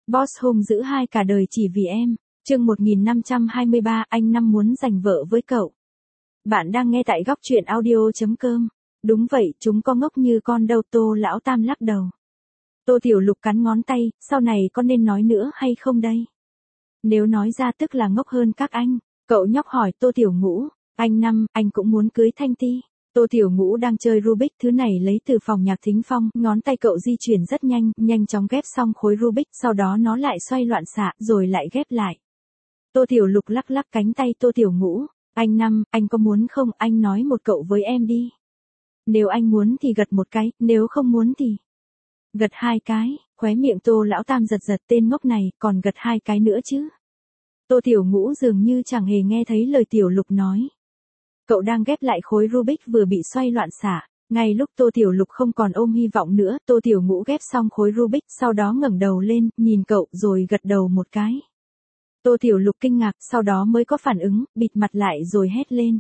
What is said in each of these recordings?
Boss hung dữ hai cả đời chỉ vì em. Chương 1523, anh Năm muốn giành vợ với cậu. Bạn đang nghe tại góc truyện audio.com. Đúng vậy, chúng có ngốc như con đâu. Tô Lão Tam lắc đầu. Tô Tiểu Lục cắn ngón tay, sau này con nên nói nữa hay không đây? Nếu nói ra tức là ngốc hơn các anh. Cậu nhóc hỏi Tô Tiểu Ngũ, anh Năm, anh cũng muốn cưới Thanh Ti. Tô Tiểu Ngũ đang chơi Rubik, thứ này lấy từ phòng Nhạc Thính Phong, ngón tay cậu di chuyển rất nhanh, nhanh chóng ghép xong khối Rubik, sau đó nó lại xoay loạn xạ, rồi lại ghép lại. Tô Tiểu Lục lắc lắc cánh tay Tô Tiểu Ngũ, anh Năm, anh có muốn không, anh nói một cậu với em đi. Nếu anh muốn thì gật một cái, nếu không muốn thì gật hai cái. Khóe miệng Tô Lão Tam giật giật, tên ngốc này, còn gật hai cái nữa chứ. Tô Tiểu Ngũ dường như chẳng hề nghe thấy lời Tiểu Lục nói. Cậu đang ghép lại khối Rubik vừa bị xoay loạn xạ. Ngay lúc Tô Tiểu Lục không còn ôm hy vọng nữa, Tô Tiểu Ngũ ghép xong khối Rubik, sau đó ngẩng đầu lên, nhìn cậu, rồi gật đầu một cái. Tô Tiểu Lục kinh ngạc, sau đó mới có phản ứng, bịt mặt lại rồi hét lên.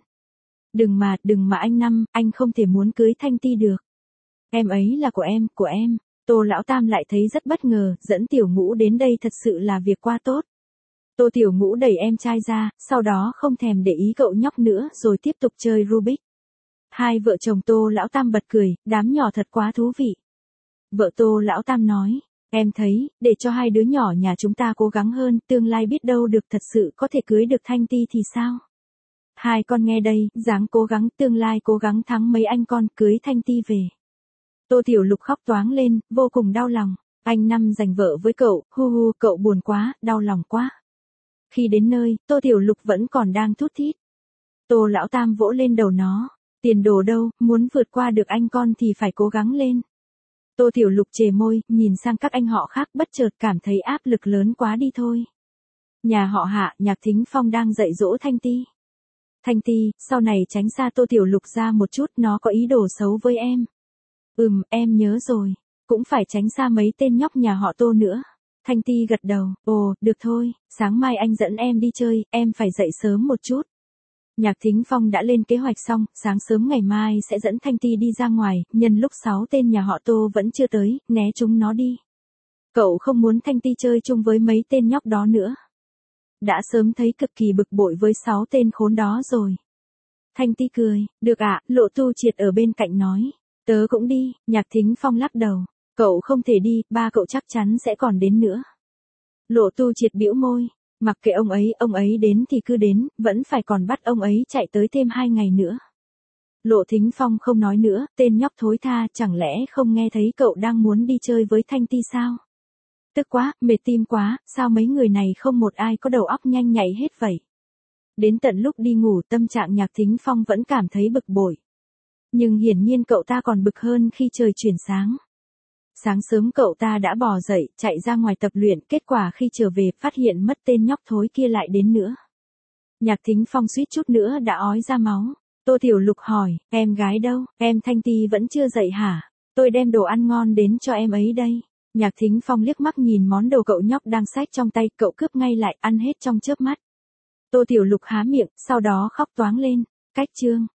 Đừng mà anh Năm, anh không thể muốn cưới Thanh Ti được. Em ấy là của em. Tô Lão Tam lại thấy rất bất ngờ, dẫn Tiểu Ngũ đến đây thật sự là việc quá tốt. Tô Tiểu Ngũ đẩy em trai ra, sau đó không thèm để ý cậu nhóc nữa, rồi tiếp tục chơi Rubik. Hai vợ chồng Tô Lão Tam bật cười, đám nhỏ thật quá thú vị. Vợ Tô Lão Tam nói, em thấy, để cho hai đứa nhỏ nhà chúng ta cố gắng hơn, tương lai biết đâu được thật sự có thể cưới được Thanh Ti thì sao? Hai con nghe đây, dáng cố gắng, tương lai cố gắng thắng mấy anh con, cưới Thanh Ti về. Tô Tiểu Lục khóc toáng lên, vô cùng đau lòng. Anh Năm giành vợ với cậu, cậu buồn quá, đau lòng quá. Khi đến nơi, Tô Tiểu Lục vẫn còn đang thút thít. Tô Lão Tam vỗ lên đầu nó. Tiền đồ đâu, muốn vượt qua được anh con thì phải cố gắng lên. Tô Tiểu Lục chề môi, nhìn sang các anh họ khác, bất chợt cảm thấy áp lực lớn quá đi thôi. Nhà họ Hạ, Nhạc Thính Phong đang dạy dỗ Thanh Ti. Thanh Ti, sau này tránh xa Tô Tiểu Lục ra một chút, nó có ý đồ xấu với em. Em nhớ rồi. Cũng phải tránh xa mấy tên nhóc nhà họ Tô nữa. Thanh Ti gật đầu, ồ, được thôi, sáng mai anh dẫn em đi chơi, em phải dậy sớm một chút. Nhạc Thính Phong đã lên kế hoạch xong, sáng sớm ngày mai sẽ dẫn Thanh Ti đi ra ngoài, nhân lúc 6 tên nhà họ Tô vẫn chưa tới, né chúng nó đi. Cậu không muốn Thanh Ti chơi chung với mấy tên nhóc đó nữa. Đã sớm thấy cực kỳ bực bội với 6 tên khốn đó rồi. Thanh Ti cười, được ạ, Lộ Tu Triệt ở bên cạnh nói. Tớ cũng đi, Nhạc Thính Phong lắc đầu. Cậu không thể đi, ba cậu chắc chắn sẽ còn đến nữa. Lộ Tu Triệt bĩu môi. Mặc kệ ông ấy đến thì cứ đến, vẫn phải còn bắt ông ấy chạy tới thêm 2 ngày nữa. Lộ Thính Phong không nói nữa, tên nhóc thối tha, chẳng lẽ không nghe thấy cậu đang muốn đi chơi với Thanh Ti sao? Tức quá, mệt tim quá, sao mấy người này không một ai có đầu óc nhanh nhạy hết vậy? Đến tận lúc đi ngủ, tâm trạng Nhạc Thính Phong vẫn cảm thấy bực bội. Nhưng hiển nhiên cậu ta còn bực hơn khi trời chuyển sáng. Sáng sớm cậu ta đã bò dậy, chạy ra ngoài tập luyện, kết quả khi trở về phát hiện mất tên nhóc thối kia lại đến nữa. Nhạc Thính Phong suýt chút nữa đã ói ra máu. Tô Tiểu Lục hỏi, em gái đâu, em Thanh Ti vẫn chưa dậy hả? Tôi đem đồ ăn ngon đến cho em ấy đây. Nhạc Thính Phong liếc mắt nhìn món đồ cậu nhóc đang xách trong tay, cậu cướp ngay lại, ăn hết trong chớp mắt. Tô Tiểu Lục há miệng, sau đó khóc toáng lên. Cách chương